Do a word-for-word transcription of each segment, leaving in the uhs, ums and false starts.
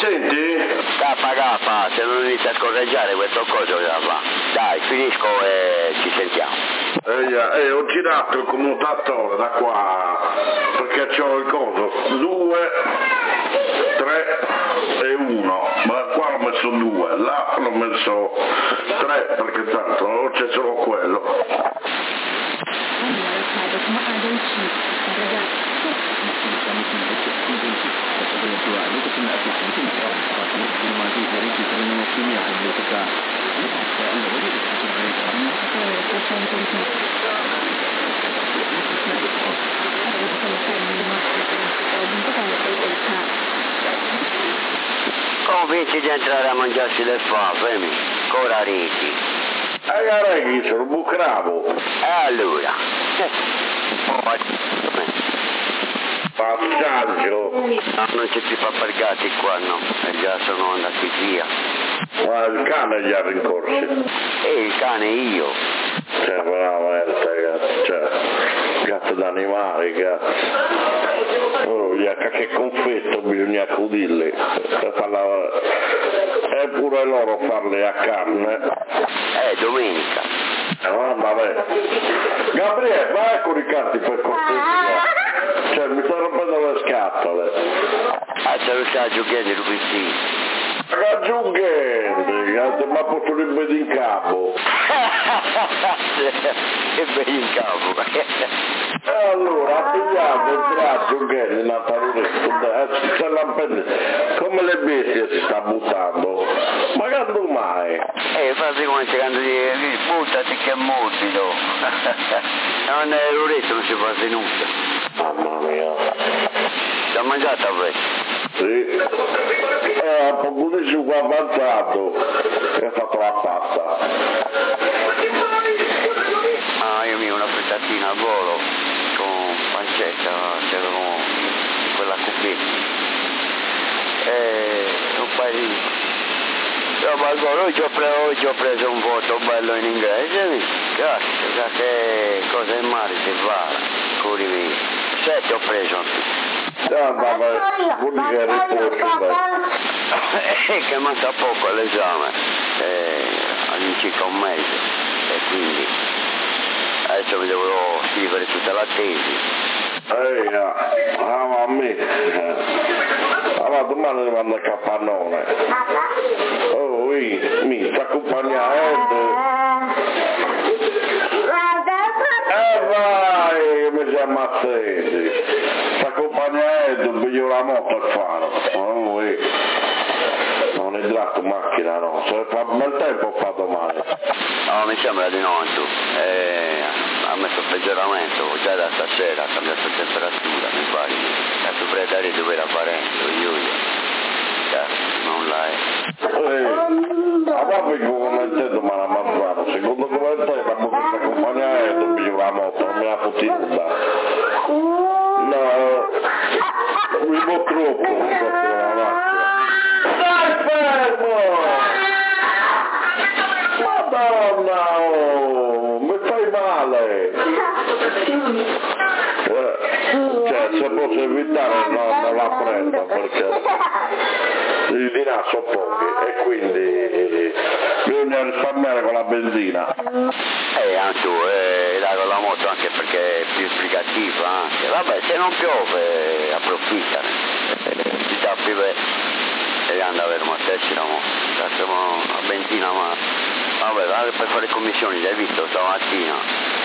senti? Kappa kappa, se non inizia a scorreggiare questo coso che fa. Dai, finisco e ci sentiamo. Eh, eh, ho girato il commutatore da qua, perché c'ho il coso, due, tre e uno, ma qua ho messo due, là l'ho messo tre, perché tanto c'è solo quello. Convinci di entrare a mangiarsi del fafemi, ancora riti. E careghi, sono bucravo. E allora? Passaggio. No, non c'è più pappagati qua, no, e già sono andati via. Ma il cane gli ha rincorsi. E il cane io. Cioè, veramente, cazzo, cioè, cazzo d'animali, cazzo. Oh, che confetto bisogna accudirli. E pure loro farle a carne. Eh, domenica. Eh, vabbè. Gabriele, vai a coricarti per cortesia. Cioè, mi sto rompendo le scatole. Ah, c'è lo sta giocando Rubissini. Raggiungente, ma posso rivedere in capo. Che bello in capo. E allora, pigliamo il braccio che è Natalino, come le bestie si sta buttando. Ma quando mai? Eh, fate come se quando dici, buttati che è morbido. Non è l'oretto, non si fa tenuta. Mamma mia. L'ha mangiata voi? Sì. Eh, un po' di sugo avanzato. E ha fatto la pasta. Ah, io mi ho una frittatina a volo con pancetta, c'era quella cupetta. E un paio di... No, ma allora oggi ho, preso, oggi ho preso un voto bello in inglese, grazie, che cosa in mare si fa, curi via. Sette ho preso. No, ma vuol dire che riposo. Che manca poco all'esame, eh, all'incirca un mese, e quindi adesso mi devo scrivere tutta la tesi. Ehi, ah, ma a me. Allora domani vado a Capannone. Oh, mi sta accompagnando. Eh vai, mi si ammazzati. Sta accompagnando, voglio la moto a fare. Oh, non è tratto macchina, no. Se fa bel tempo fa domani. No, mi sembra di no, tu. Eh, ha messo peggioramento, già da stasera ha cambiato temperatura, mi pare. La sopra dove era parente, io io. Non la è. Eh, a papà il commentato mi ha mangiato, secondo il commentato la bocca sta accompagnando, voglio la moto, non me la fottita. No, mi può troppo, la macchina. Dai fermo! Madonna, oh, mi fai male! Eh, cioè, se posso evitare no, non la prendo perché i dinari sono pochi e quindi bisogna risparmiare con la benzina. Eh, anche eh, dai con la moto anche perché è più esplicativa anche. Vabbè, se non piove approfittane. Si dà più e anda a avere una tessera, facciamo a benzina, ma vabbè, vale per fare commissioni, l'hai visto stamattina?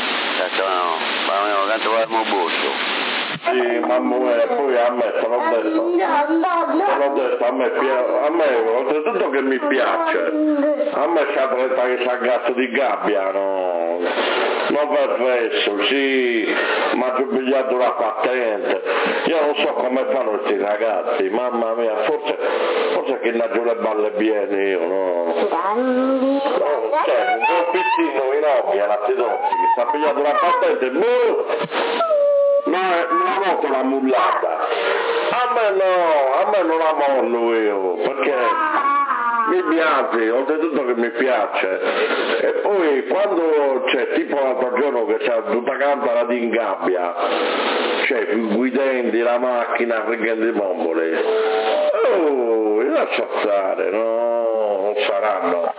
Ma tanto avevamo borso. Sì, mamma mia, poi a me, te l'ho detto, te l'ho detto, a me, a me, oltretutto che mi piace, a me c'è trenta che c'ha gatto di gabbia, no, non per adesso, sì, ma ci ho pigliato la patente, io non so come fanno questi ragazzi, mamma mia, forse, forse che la giù le balle bene io, no, no cioè, un piccino in occhi, era Tidozzi, che si ha pigliato la patente, boh! No, una volta l'ha mullata. A me no, a me non la mollo io, perché mi piace, oltretutto che mi piace. E poi quando c'è tipo l'altro giorno che c'è tutta campana di ingabbia, cioè guidando la macchina, prendendo i bombole, Oh, lascia stare, no, non saranno.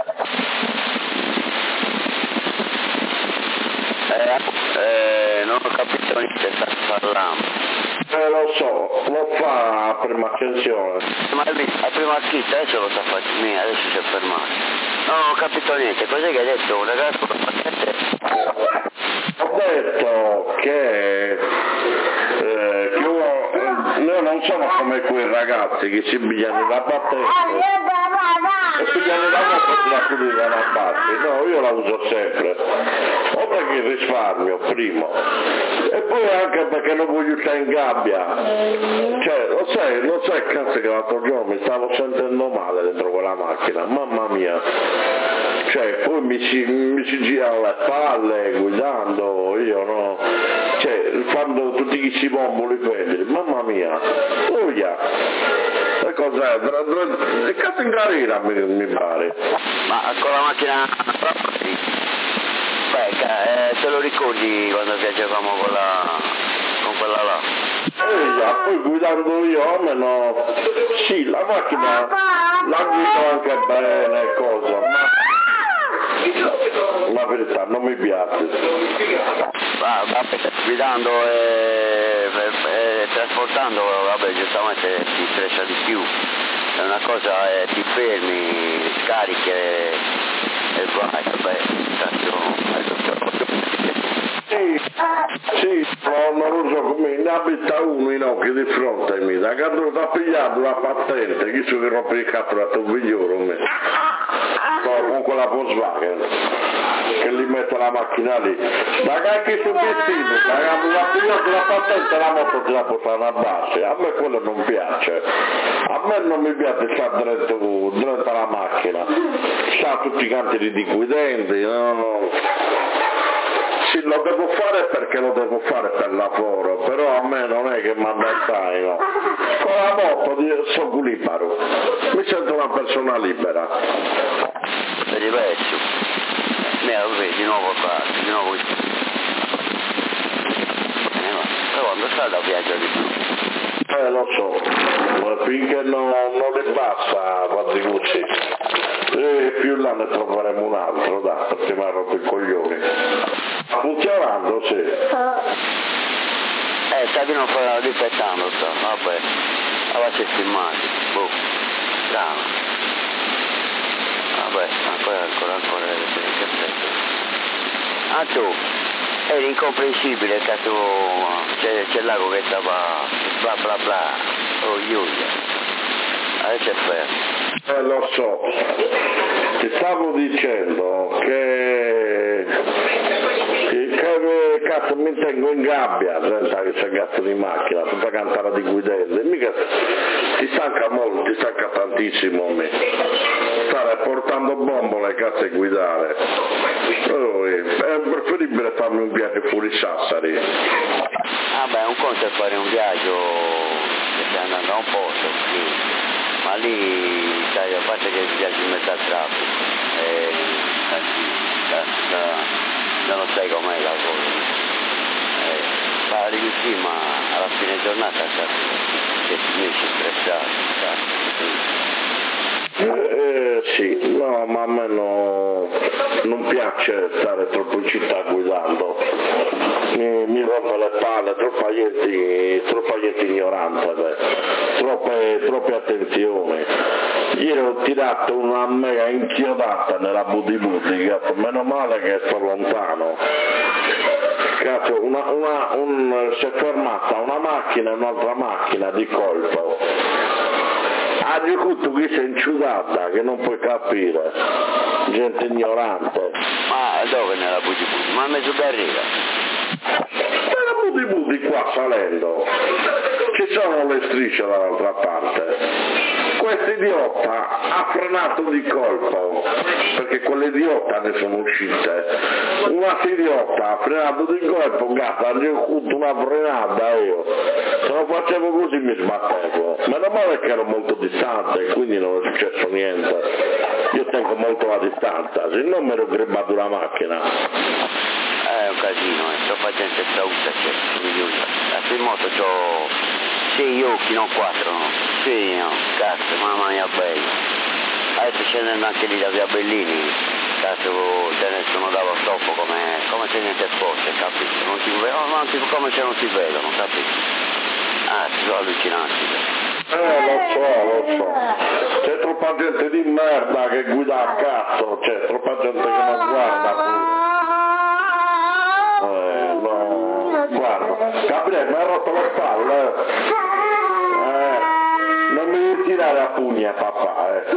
Eh, eh, non ho capito di che sta parlando. Eh, lo so, lo fa a prima accensione. Ma la prima scritta adesso lo sta facendo, adesso si è fermato. Non ho capito niente, cos'è che hai detto? Un ragazzo con la pattente? Ho detto che, eh, che uno, eh, noi non siamo come quei ragazzi che si pigliano la patente e pigliano la moto e la chiudono da una parte. No, io la uso sempre. O perché il risparmio, primo. E poi anche perché non voglio stare in gabbia. Cioè, lo sai, lo sai cazzo che l'altro giorno mi stavo sentendo male dentro quella macchina, mamma mia. Cioè, poi mi si, mi si girano le palle guidando, io no. Cioè, quando tutti questi bomboli quelli, mamma mia. Oh yeah. E cos'è? Che cazzo in carriera mi, mi pare? Ma con la macchina proprio? Beh, eh, te lo ricordi quando viaggiavamo con la con quella là? Eh, poi guidando io, almeno sì, la macchina la guido anche bene, cosa, ma la verità non mi piace. Va, vabbè, guidando e, e, e trasportando, vabbè, giustamente ti stressa di più. È una cosa, è, ti fermi, scarichi e, e vai, vabbè, tanto. Sì, sì, no, non lo so come, ne abita uno in occhio di fronte a me, da quando ti ha pigliato la patente, chi so che rompe il cazzo da tovigliolo me, no, con quella Volkswagen, che gli mette la macchina lì, da che sul vestito, da quando ti ha pigliato la patente la moto ti la portano a base, a me quello non piace, a me non mi piace stare dentro, dentro la macchina, sta tutti i canti di guidenti, no, no. Sì, lo devo fare perché lo devo fare per lavoro, però a me non è che mi adattai, no. Con la moto sono libero, mi sento una persona libera. È diverso. Ne vedi di nuovo qua, di nuovo. Però quando sta da viaggio di più. Eh lo so, finché non, non li basta quasi così. E più là ne troveremo un altro, dai, perché mi ha rotto i coglioni. Sta funzionando, sì. Eh, sta che non fa rispettando, sta, vabbè. Allora c'è filmati, boh, strano. Vabbè, ancora, ancora, ancora, che aspetto. Ah tu, era incomprensibile, cazzo, c'è, c'è l'ago che stava, bla bla bla, oh Giulia. Adesso è fermo. Eh, lo so, ti stavo dicendo che, che, che cazzo mi tengo in gabbia, senza che c'è cazzo di macchina, tutta cantare di guidente, mica ti stanca molto, ti stanca tantissimo me, stare portando bombole cazzo e guidare, oh, è preferibile farmi un viaggio fuori Sassari. Ah beh, un conto è fare un viaggio che stai andando a un posto, sì. Ma lì, sai, a parte che viaggi in mezzo al traffico, e da, da, da non sai com'è la cosa. Eh, arrivi sì, ma alla fine giornata che ti finisci stressato. Eh, sì, no, ma a me no, non piace stare troppo in città guidando, mi, mi rompe le palle, troppa gente, troppa gente ignorante, beh. Troppe, troppe attenzioni. Ieri ho tirato una mega inchiodata nella Budi Budi, cazzo, meno male che sto lontano. Cazzo, una, una, un, si è fermata una macchina e un'altra macchina di colpo. Ha detto che sei inciudata, che non puoi capire, gente ignorante. Ma dove nella Budi Budi? Ma a mezzo barriera? Nella Budi Budi qua salendo, ci sono le strisce dall'altra parte. Questo idiota ha frenato di colpo, perché quell'idiota ne sono uscite. Un altro idiota ha frenato di colpo, gata, gli ho avuto una frenata io. Se lo facevo così mi sbattevo. Meno male che ero molto distante, quindi non è successo niente. Io tengo molto la distanza, se non mi ero gribbato la macchina. È un casino, eh, troppa gente sauta c'è, mi aiuta. A in moto c'ho sei occhi, non quattro, no? Agostino, cazzo, mamma mia bella. Adesso scendendo anche lì da via Bellini, cazzo, ce ne sono dallo stoppo come, come se niente fosse, capito? Non si vedono, non si, come se non si vedono, capito? Ah, sono allucinanti. Eh, lo so, lo so. C'è troppa gente di merda che guida a cazzo, c'è troppa gente che non guarda pure. Eh, no, guarda. Gabriele, mi hai rotto le palle. Eh, non mi devi tirare a pugni a papà, eh.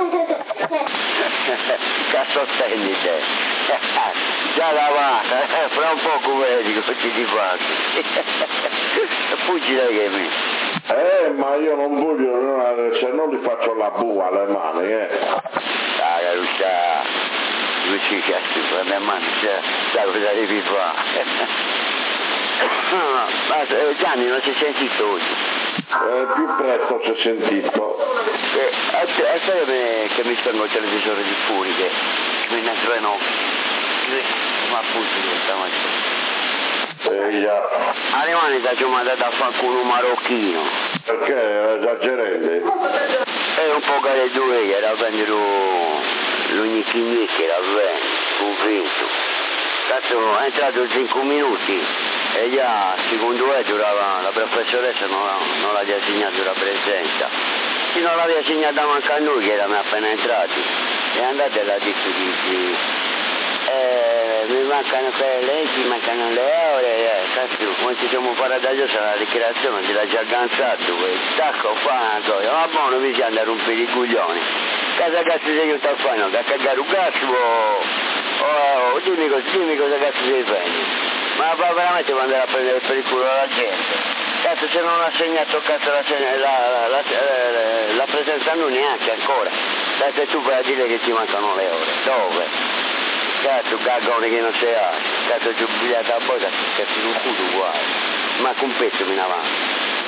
Cazzo stendi te. Già lavata, eh, fra un poco vedi cosa ti fai. Fuggi da che mi. Eh, ma io non voglio, se non li faccio la bua alle mani, eh. Dai, Caruccia, due cicchi, prende a mano, sai cosa devi fare. Ma eh, Gianni non si è sentito oggi? Eh, più presto si è sentito. Eh, a te che mi spengo il televisore di Furi, che mi ne treno, ma appunto stamattina. Eh, già. Arrivano da giornata da qualcuno marocchino. Perché esagerende? È un po' che le due che era vendere l'unicchini che era convinto. Cazzo, è entrato cinque minuti e già secondo me durava, la professoressa non, non l'aveva segnato la presenza. Se non l'aveva segnata manca a noi che eravamo appena entrati. E andate alla detto di eh, mi mancano quelle lenti, mancano le ore, eh, cazzo, quando ci siamo parati sarà la ricreazione, ti l'ha già agganzato, tacco, fa una cosa, ma buono mi si andare a rompere i coglioni. Cosa cazzo sei che sta facendo? Da cagare un cazzo o... Oh, dimmi cosa, dimmi cosa cazzo sei facendo. Ma va veramente può andare a prendere per il culo la gente. Cazzo se non ha segnato cazzo la, la, la, la, la presenza non neanche ancora. Cazzo tu vai a dire che ti mancano le ore. Dove? Cazzo cagone che non sei ha. Cazzo ci ho bugliato a boia, cazzo in un culo uguale. Ma con un pezzo in avanti.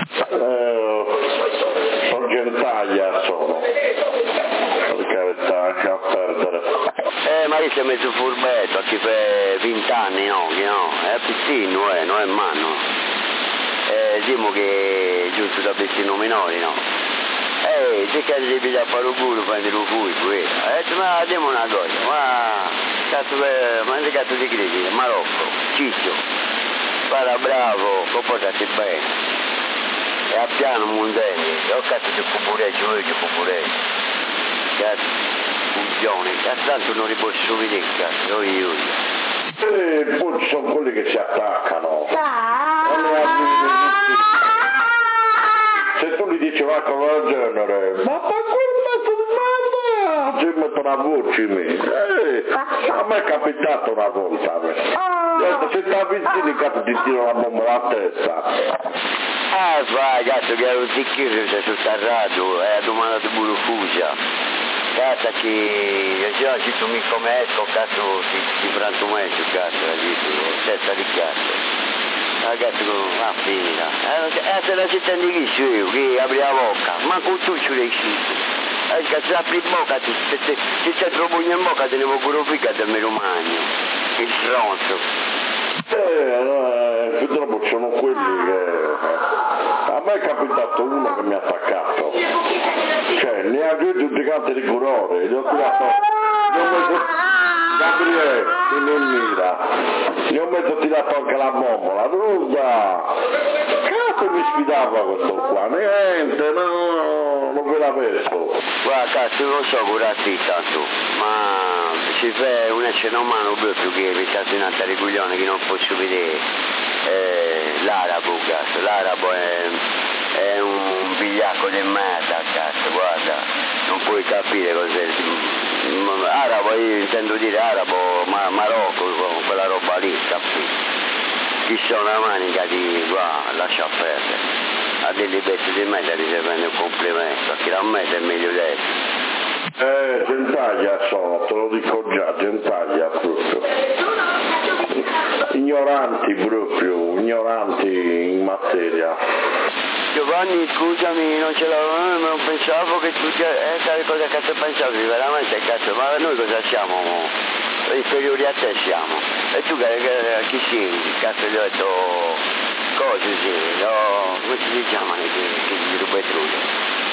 Eh, sono gentaglia sono. Per carità, anche a perdere. Eh, ma io si è messo furbetto, a chi fa venti anni, no, che no, è piccino, eh, non è manno. Eh, diciamo che è giusto da piccino minori, no. Eh, se cazzo devi da fare un culo, prendere un culo, qui. Ha detto, ma diamo una cosa, ma cazzo, ma che cazzo di credi? Marocco, Ciccio, parla bravo, comportati bene. E a piano mondelli, o cazzo ti cupureggi, io ti cupureggi. Cazzo. Cazzo, tanto non li posso vedere, cazzo, io, io. E poi ci sono quelli che si attaccano. Se tu gli dici una cosa del genere, ma per quella filmata ci mettono a voce me. Eh, a me è capitato una volta a me. Detto, se ti avvicini cazzo ti tiro la bomba alla testa. Ah, fai, cazzo, che ero un ticchino, sei sotterrato, e ha domandato pure fugia. Cazzo che io ci tu mi come esco, cazzo ti, ti frantumento, cazzo, la dico, testa di cazzo. Ah, cazzo, ma finita. Eh, se la città di chi sono io, che apri la bocca, ma con tu ci l'hai scritto. Eh, cazzo, apri in bocca, se, se, se, se c'è troppo in bocca tenevo pure figa del mio magno, il stronzo. Eh, no, eh, purtroppo ci sono quelli che... A me è capitato uno che mi ha attaccato. Cioè, neanche tutti quanti di furore, gli ho tirato, gli ho messo, Gabriele, che non mira, gli ho messo tirato anche la bombola, nuda, cazzo mi sfidava questo qua, niente, no, non ve l'avevo. Guarda, cazzo, non so curarti tanto, ma si fa un essere umano proprio che mi sta finendo di coglione che non posso vedere eh, l'arabo, cazzo, l'arabo è... è un bigliacco di merda, cazzo, guarda, non puoi capire cos'è. Arabo, io intendo dire arabo, ma Marocco, quella roba lì, capito? Chi sono una manica di qua, lascia perdere. A delle bestie di merda ti prende un complimento, a chi la mette è meglio detto. Eh, gentaglia sono, te lo dico già, gentaglia proprio. Ignoranti proprio, ignoranti in materia. Giovanni, scusami, non ce l'avevo, non pensavo che tu, eh, sai cosa cazzo pensavi, veramente cazzo, ma noi cosa siamo? Inferiori a te siamo. E tu che, che, chi sei? Cazzo gli ho detto, cose sì, no, come si chiamano che, che gli rubetrudi?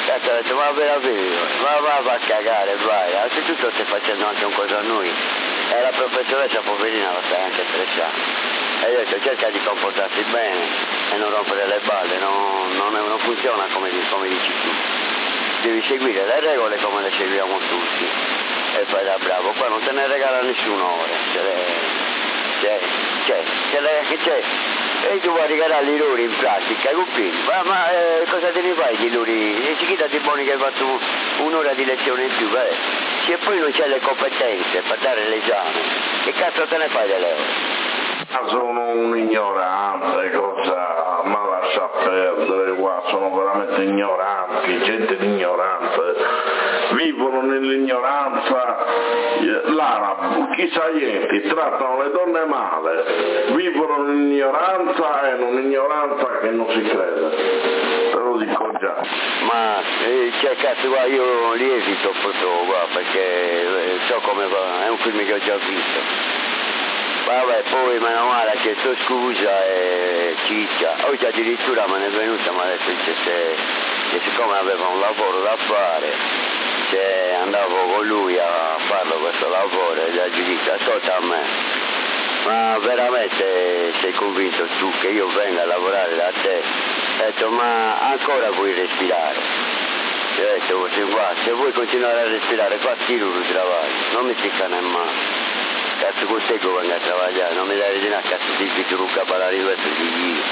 Cazzo, ho detto, ma veramente, ma va a cagare, vai. Anzitutto stai facendo anche un cosa a noi. E la professoressa poverina la stai anche stressando. E io ho detto, cerca di comportarsi bene e non rompere le balle, non, non, non funziona come, come dici tu. Devi seguire le regole come le seguiamo tutti. E fai da bravo, qua non te ne regala nessuno ora. Ce le, c'è, c'è, ce le, che c'è. E tu vuoi regalare i loro in pratica, capisci? Ma, ma eh, cosa te ne fai di loro? E si chiede di buoni che hai fatto un'ora di lezione in più, eh? Se poi non c'hai le competenze per dare l'esame, che cazzo te ne fai delle ore? Ma sono un ignorante, cosa, ma lascia perdere qua, sono veramente ignoranti, gente ignorante, vivono nell'ignoranza, l'arabo, chissà niente, trattano le donne male, vivono nell'ignoranza e un'ignoranza che non si crede, te lo dico già. Ma eh, cioè cazzo qua io li evito purtroppo qua perché eh, so come va, è un film che ho già visto. Vabbè, poi meno male ha chiesto scusa e ciccia. Oggi addirittura me ne è venuta, mi ha detto che, se, che siccome aveva un lavoro da fare, se andavo con lui a farlo questo lavoro, e gli ha detto, ascolta a me, ma veramente sei convinto tu che io venga a lavorare da te? Ho detto, ma ancora vuoi respirare? Ho detto, se vuoi continuare a respirare, fatti tu il travaglio, non mi sticca nemmeno. Cazzo con te che vengo a lavorare, non mi dai di una cazzo di piccolo un capallare di questo di giro.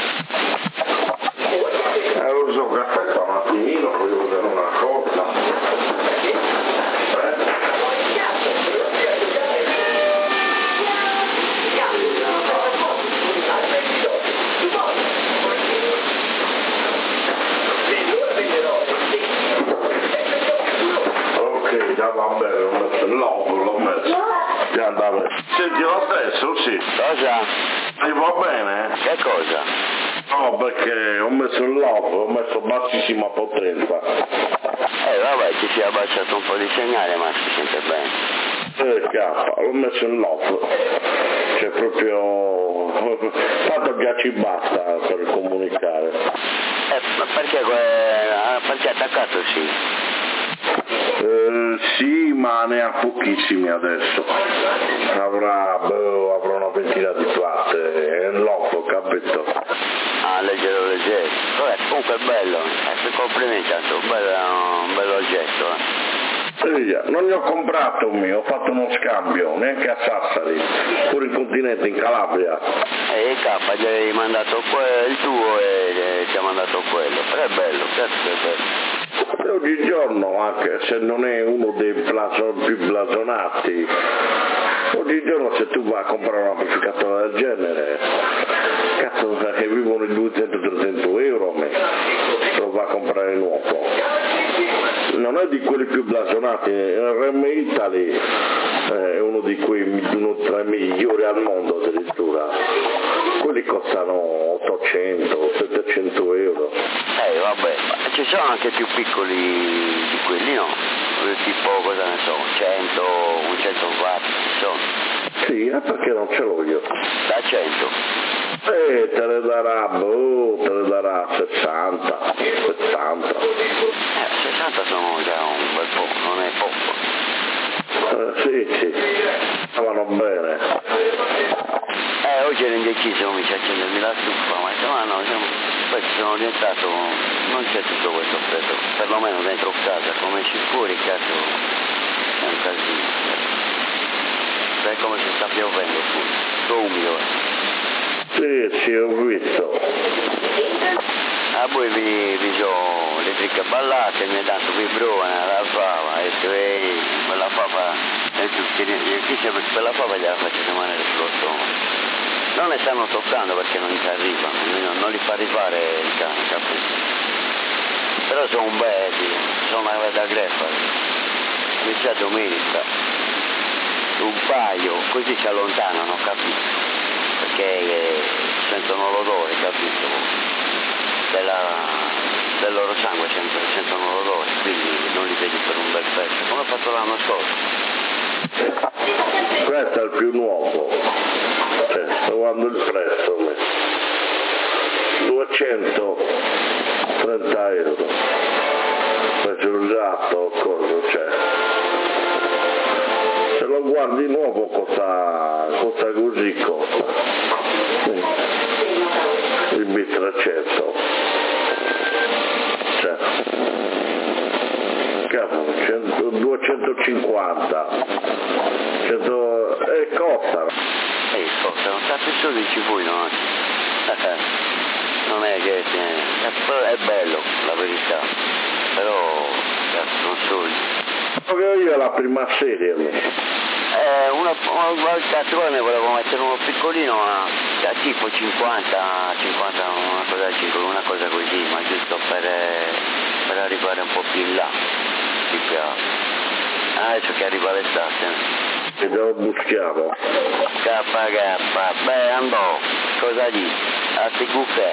Eh lo so che aspetta un attimino, poi devo vedere una cosa. Ok, già va bene, l'ho messo il logo, l'ho messo. Già andava. Senti lo stesso, sì. Cosa? Ti va bene? Che cosa? No, perché ho messo il logo, ho messo bassissima potenza. Eh vabbè, ti si è abbassato un po' di segnale, ma si sente bene. Eh cazzo, l'ho messo in logo. C'è proprio... tanto ghiacci basta per comunicare. Eh, ma perché, que... perché attaccato sì? Eh, sì, ma ne ha pochissimi adesso. Avrà, boh, avrà una ventina di platte, è un loco, capito? Ah, leggero leggero. Vabbè, comunque è bello, eh, complimenti, tanto, un bello, un bello oggetto, eh. Non ne ho comprato un mio, ho fatto uno scambio, neanche a Sassari, pure in continente, in Calabria. E il K gli hai mandato que- il tuo e ti ha mandato quello, però è bello, certo che è bello. E oggigiorno, anche se non è uno dei blason, più blasonati, oggigiorno se tu vai a comprare un amplificatore del genere, cazzo che vivono in duecento trecento euro a me, se lo va a comprare nuovo. Non è di quelli più blasonati, il R M Italy è uno di quei uno tra i migliori al mondo addirittura. Quelli costano ottocento settecento euro. Eh vabbè, ma ci sono anche più piccoli di quelli, no? Tipo, cosa ne so, cento, un cento watt, ci sono. Sì, è perché non ce l'ho io. Da cento? Eh, te ne darà, boh, te ne darà sessanta, settanta. Eh, sessanta sono già un bel po', non è poco. Eh, sì, sì, stavano bene. Eh, oggi ero indeciso, comincia a accendermi la stufa, ma insomma no, siamo, poi sono orientato, non c'è tutto questo freddo, perlomeno dentro casa, come esci fuori, cazzo, è un casino. È come se sta piovendo fuori, tutto umido. Sì, sì, ho visto. Ah, poi vi, vi sono le tricche ballate, mi ha dato vibrovana, la fava, e cioè, quella fava, e tutti, chissà perché quella fava gliela faccio rimanere sullo stomaco. Non le stanno toccando perché non ci arrivano, non, non li fa arrivare il cane, capito? Però sono belli, sono una bella greffa. Questa domenica, un paio, così si allontanano, capito? Perché eh, sentono l'odore, capito? Della, del loro sangue sempre, sentono l'odore, quindi non li vedi per un bel pezzo, come ho fatto l'anno scorso. Questo è il più nuovo, cioè, sto guardando il prezzo, duecentotrenta euro. Faccio un gatto, cosa c'è? Se lo guardi nuovo costa, costa così costa. Il B trecento. Cioè, cavolo, duecentocinquanta. cento, e costa. E costa, non state solo ci voi, no? Non è che è bello, la verità, però non so. Io la prima serie. Eh, una, una volta ne volevo mettere uno piccolino, ma da tipo cinquanta, cinquanta, una cosa, una cosa così, ma giusto per, per arrivare un po' più in là. Più adesso che arriva l'estate. E lo buschiamo. K K, beh andò, cosa dici? A te cuffè.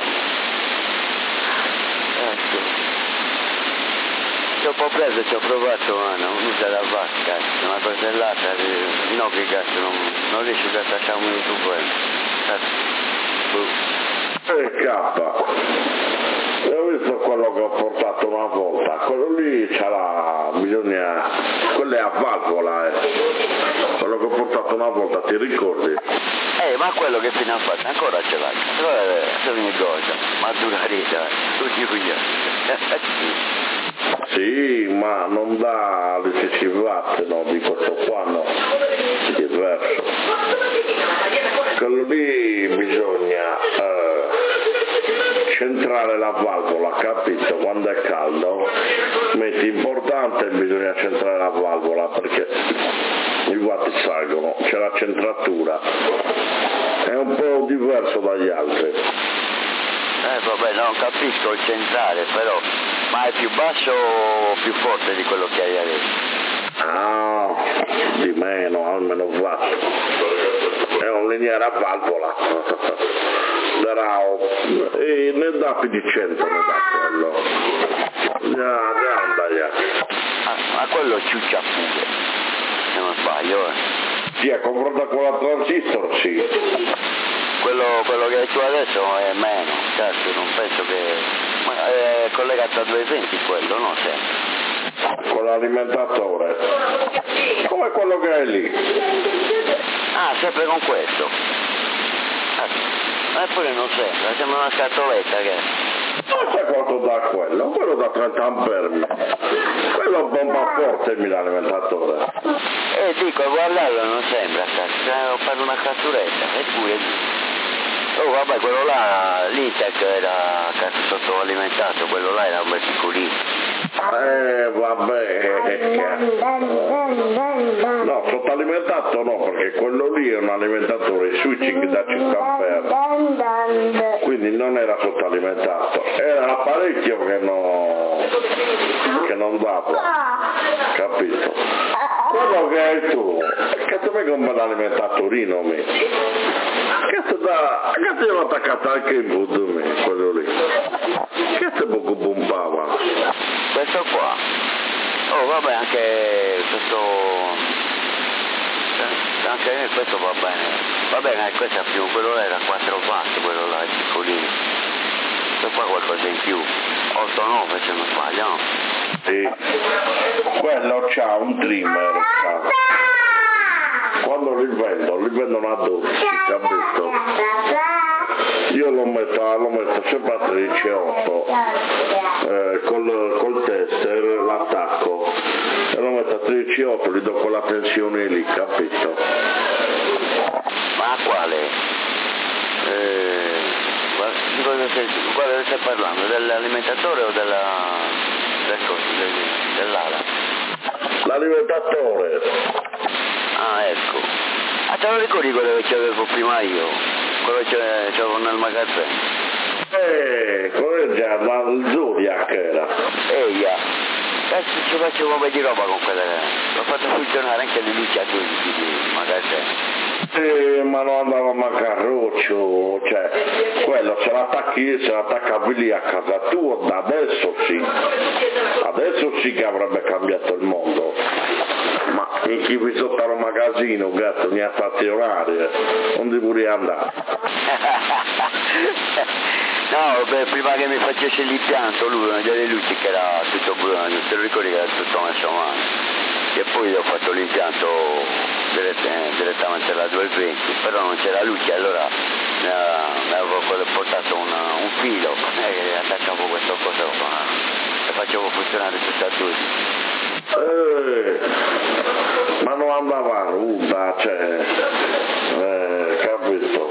Ecco. Ci ho po' preso, ci ho provato, ma non usa la vasca, una cosellata, no che cazzo, non, non riesco a lasciare un minuto quello. E K, ho visto quello che ho portato una volta, quello lì c'ha la, bisogna, quello è a valvola, eh. Quello che ho portato una volta, ti ricordi? Eh, ma quello che fino a fatto ancora ce l'hai, è ogni cosa, ma durarita, tutti i coglioni. Sì, ma non dà le dieci watt, no, di questo qua no, è diverso. Quello lì bisogna eh, centrare la valvola, capito? Quando è caldo, metti importante, bisogna centrare la valvola perché i watt salgono, c'è la centratura, è un po' diverso dagli altri. Eh vabbè, non capisco il centrale, però, ma è più basso o più forte di quello che hai adesso? Ah, di meno, almeno watt. È un lineare a valvola. Darà, e ne dà più di cento, ne dà quello. Ya, ya, anda, ya. Ah, ma quello ciuccia pure, se non sbaglio, eh. Sì, è confrontato con la transistor, sì. Quello, quello che hai tu adesso è meno, cazzo, non penso che... Ma è collegato a duecento quello, no? Sempre. Con l'alimentatore. Come quello che hai lì. Ah, sempre con questo. Ah, eppure non sembra, sembra una scatoletta che... Non sai quanto dà quello? Quello da trenta ampere. Quello bomba forte l'alimentatore. Eh, dico, a guardarlo non sembra, cazzo, per una catturetta, eppure... Oh vabbè, quello là, l'Itec era cazzo sottoalimentato, quello là era un bel piccolino. Eh vabbè, no, sottoalimentato no, perché quello lì è un alimentatore switching da cinque ampere, quindi non era sottoalimentato, era l'apparecchio che, no, che non dava, capito? Quello che hai tu, cazzo me come l'alimentatorino me, cazzo da, cazzo l'ho attaccato anche in voodoo me, quello lì, cazzo poco bombava. Questo qua, oh vabbè anche questo, anche questo va bene, va bene, questo è più, quello là era quattro watt, quello là è piccolino, questo qua qualcosa in più, otto nove se non sbaglio, no? Sì, quello c'ha un trimmer, c'ha. Quando li vendo, li vendono a dodici, capito? Io lo metto, lo metto sempre a tredici virgola otto, eh, col, col tester l'attacco, e lo metto a tredici virgola otto, gli do quella tensione lì, capito? Ma quale? Eh, di cosa stai, quale stai parlando? Dell'alimentatore o della, del coso, del, dell'ala? L'alimentatore. Ah, ecco. Ah, te lo ricordi quello che c'avevo prima io? Quello che c'avevo nel magazzino? Eh, quello è già la, il Zodiac era. Ehi, yeah. Cazzo, ci facevo un po' di roba con quella. L'ho fatto funzionare anche le luci a due di magazzino. Eh, ma non andava a macarroccio, cioè, quello se l'attacchi, se l'attaccavi lì a casa tua, da adesso sì. Adesso sì che avrebbe cambiato il mondo. Ma in chi vi sotto al magazzino, gatto, ne ha stazionarie, non devi pure andare. No, beh, prima che mi facesse l'impianto lui, una delle luci che era tutto buono, te lo ricordi che era tutto messo a mano. E poi ho fatto l'impianto dirett- direttamente alla duecentoventi, però non c'era luce, allora mi avevo portato una, un filo e attaccavo questo coso e facevo funzionare tutta a due. Eh, ma non andava a ruba, cioè, eh, capito?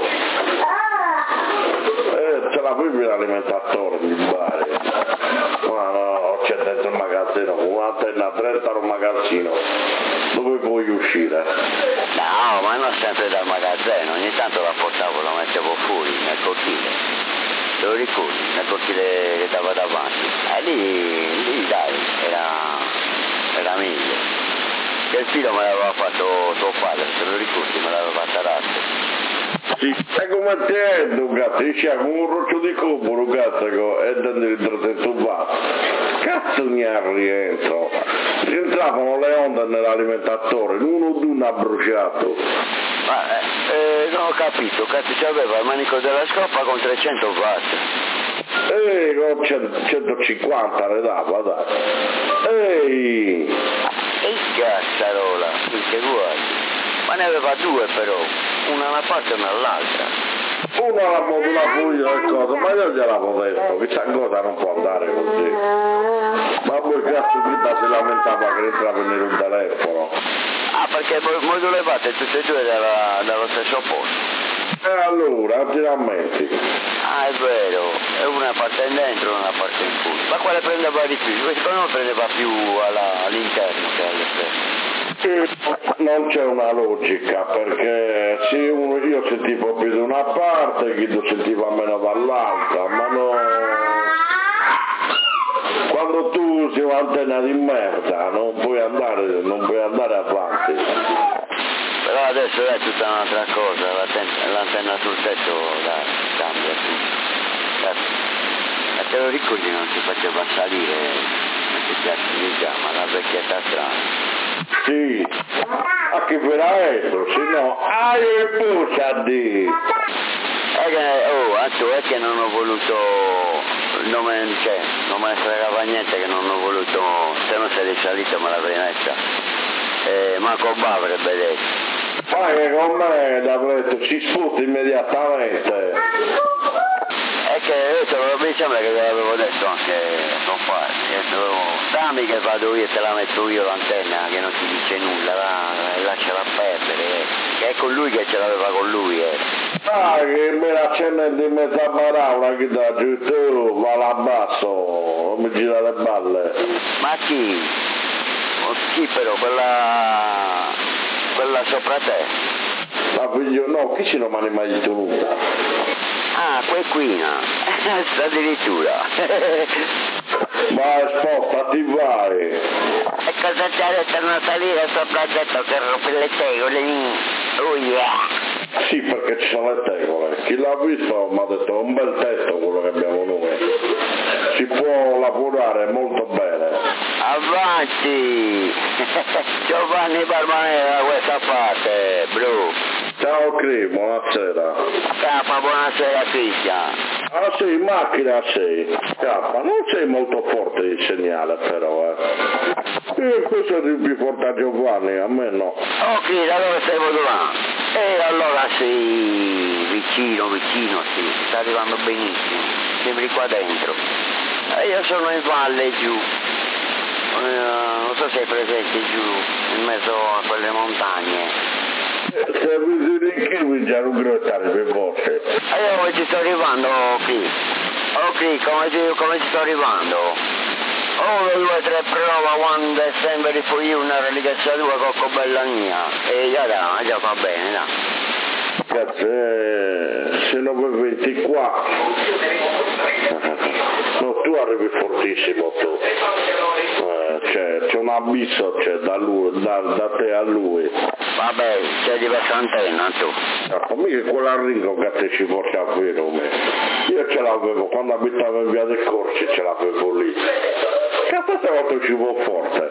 Eh, ce l'avevi l'alimentatore di Bari, ma no, c'è dentro il magazzino, con un'antenna trenta al magazzino, dove vuoi uscire? No, ma non sempre dal magazzino, ogni tanto la portavo, la mettevo fuori, nel cortile, te lo ricordi, nel cortile che dava davanti, e lì, lì dai, era, era meglio. Che il filo me l'aveva fatto tuo padre, te lo ricordi, me l'aveva fatta razza. Sì, e come ti è, cazzo, dice con un roccio di cubo, cazzo, e dentro dentro va. Cazzo mi è al rientro. Si entravano le onde nell'alimentatore, uno o due ha bruciato. Ma eh, eh, non ho capito, cazzo c'aveva il manico della scopa con trecento watt. Ehi, con centocinquanta le dava, dai. Ehi! E cazzarola, che guardi. Ma ne aveva due però, una da una parte e una dall'altra. Uno la modula puglia e cosa, ma io gliel'avevo detto, questa cosa non può andare così. Ma poi cazzo di si lamentava che entrava nel telefono. Ah, perché modulevate tutte e due dalla, dallo stesso posto. E allora, ti rammenti? Ah, è vero, e una parte in dentro e una parte in fuori. Ma quale prendeva di più? Secondo me prendeva più alla, all'interno che all'esterno. Non c'è una logica, perché se uno, io sentivo più da una parte, chi lo sentiva meno dall'altra, ma no. Quando tu usi un'antenna di merda non puoi andare, non puoi andare avanti. Però adesso è tutta un'altra cosa, l'antenna sul tetto dai, cambia tutto. E te lo ricordi non si faceva salire, non si chiama, la vecchietta strana. Sì, a che veramente, se no, ah, e puccia di. È che, oh, Anto, è che non ho voluto, non me, cioè, non me ne fregava niente che non ho voluto, se non sei risalito me l'avrei messa. Eh, Marco Ba avrebbe detto. Ma che con me l'avrei si sputa immediatamente. È che adesso mi sembra che ve l'avevo detto anche non fare, dammi che vado io e te la metto io l'antenna che non ti dice nulla, la, lasciala perdere, che è con lui che ce l'aveva con lui. Eh. Ah, che me la cena di mezza paraula che da giù tu, va là basso, non mi gira le balle. Ma chi? Chi però? Quella, quella sopra te? La figlio, no, chi ce lo mani mai tenuta? Ah, quell'quina, addirittura. Ma sposta, ti vai. E cosa ti ha detto non salire sopra il tetto che rompe le tegole? Oh yeah! Sì, perché ci sono le tegole. Chi l'ha visto mi ha detto è un bel tetto quello che abbiamo noi. Si può lavorare molto bene. Avanti! Giovanni Barbanera da questa parte, bro. Ciao Cri, buonasera. Capa, buonasera Cristian. Ah sì, in macchina sei. Capa, non sei molto forte il segnale però, eh. E questo è più forte a Giovanni, a me no. Ok, da dove stai modulando? E allora sei vicino, vicino, sì, sta arrivando benissimo. Sembri qua dentro. E io sono in valle giù. Uh, non so se sei presente giù, in mezzo a quelle montagne. Se mi dici che mi già non grottare per volte. E io come ci sto arrivando qui? Ok, come ci, come ci sto arrivando? uno, due, tre, prova, one, December for you, una religazia due, cocco bella mia. E già da, già va bene, no? Cazzo, eh, se non mi venti qua. No, tu arrivi fortissimo tu. Eh, c'è, c'è un abisso c'è da lui, da, da te a lui. Vabbè, c'è diversa antenna tu. Ecco, mica quella ringo che te ci porta a vero me. Io ce l'avevo, quando abitavo in via del Corsi ce l'avevo lì. Cazzo se volta ci vuoi forte.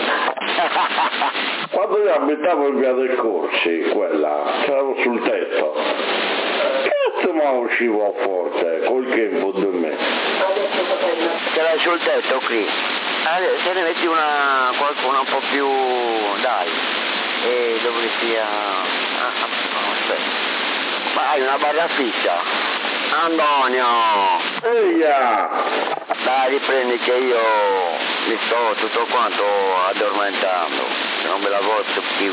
Quando io abitavo in via del Corsi, quella, ce l'avevo sul tetto. cazzo ma uscivo forte, col tempo di me. Ce l'hai sul tetto qui. Eh, se ne metti una, qualcuna un po' più, dai, e dove sia, ah, aspetta, ma hai una barra fissa? Antonio! Eia! Dai, riprendi che io mi sto tutto quanto addormentando, non me la posso più.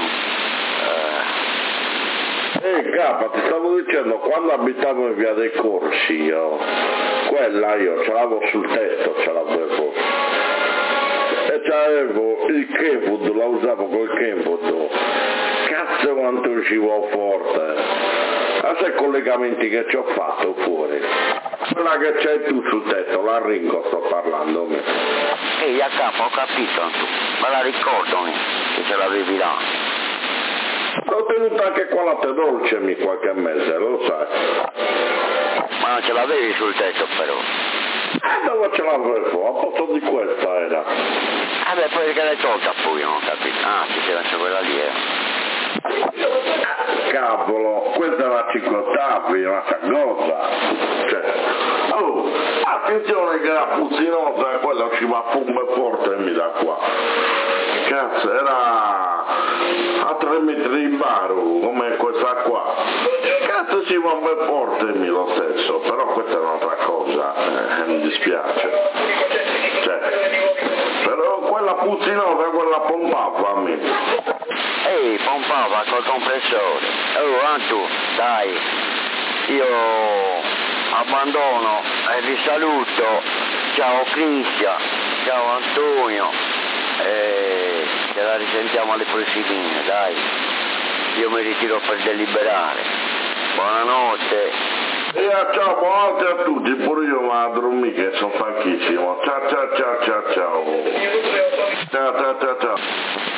Eh. Ehi capa, ti stavo dicendo, quando abitavo in via dei Corsi io, quella io ce l'avevo sul tetto, ce l'avevo. E c'avevo il Kenwood, la usavo col Kenwood. Cazzo quanto uscivo forte. Ma sai i collegamenti che ci ho fatto fuori? Quella che c'hai tu sul tetto, la Ringo sto parlando. Ehi, a capo, ho capito, ma la ricordami che ce l'avevi là. L'ho tenuta anche qua latte dolce mi qualche mese, lo sai. Ma non ce l'avevi sul tetto però? Eh, dove ce l'avevo? A posto di questa era. Ah beh, poi che l'hai tolta poi, non ho capito. Ah, sì, c'era anche quella lì, eh. Cavolo, questa è una cinquantabile, una sagosa. Cioè, oh, attenzione che la puzzinosa, quella usciva a fumo e portami da qua. Cazzo, era a tre metri di baru, come questa qua. Cazzo si va a portami lo stesso, però questa è un'altra cosa, eh, mi dispiace. Cioè, però quella puzzinosa, quella pompava a me. Ehi, pompava col compressore. Oh, Antu, dai, io abbandono e vi saluto. Ciao Cristian, ciao Antonio, e ce la risentiamo alle prossime, dai. Io mi ritiro per deliberare. Buonanotte. E ciao, buonanotte a tutti, pure io vado a dormire che sono stanchissimo. Ciao ciao ciao ciao ciao. Ciao ciao ciao ciao.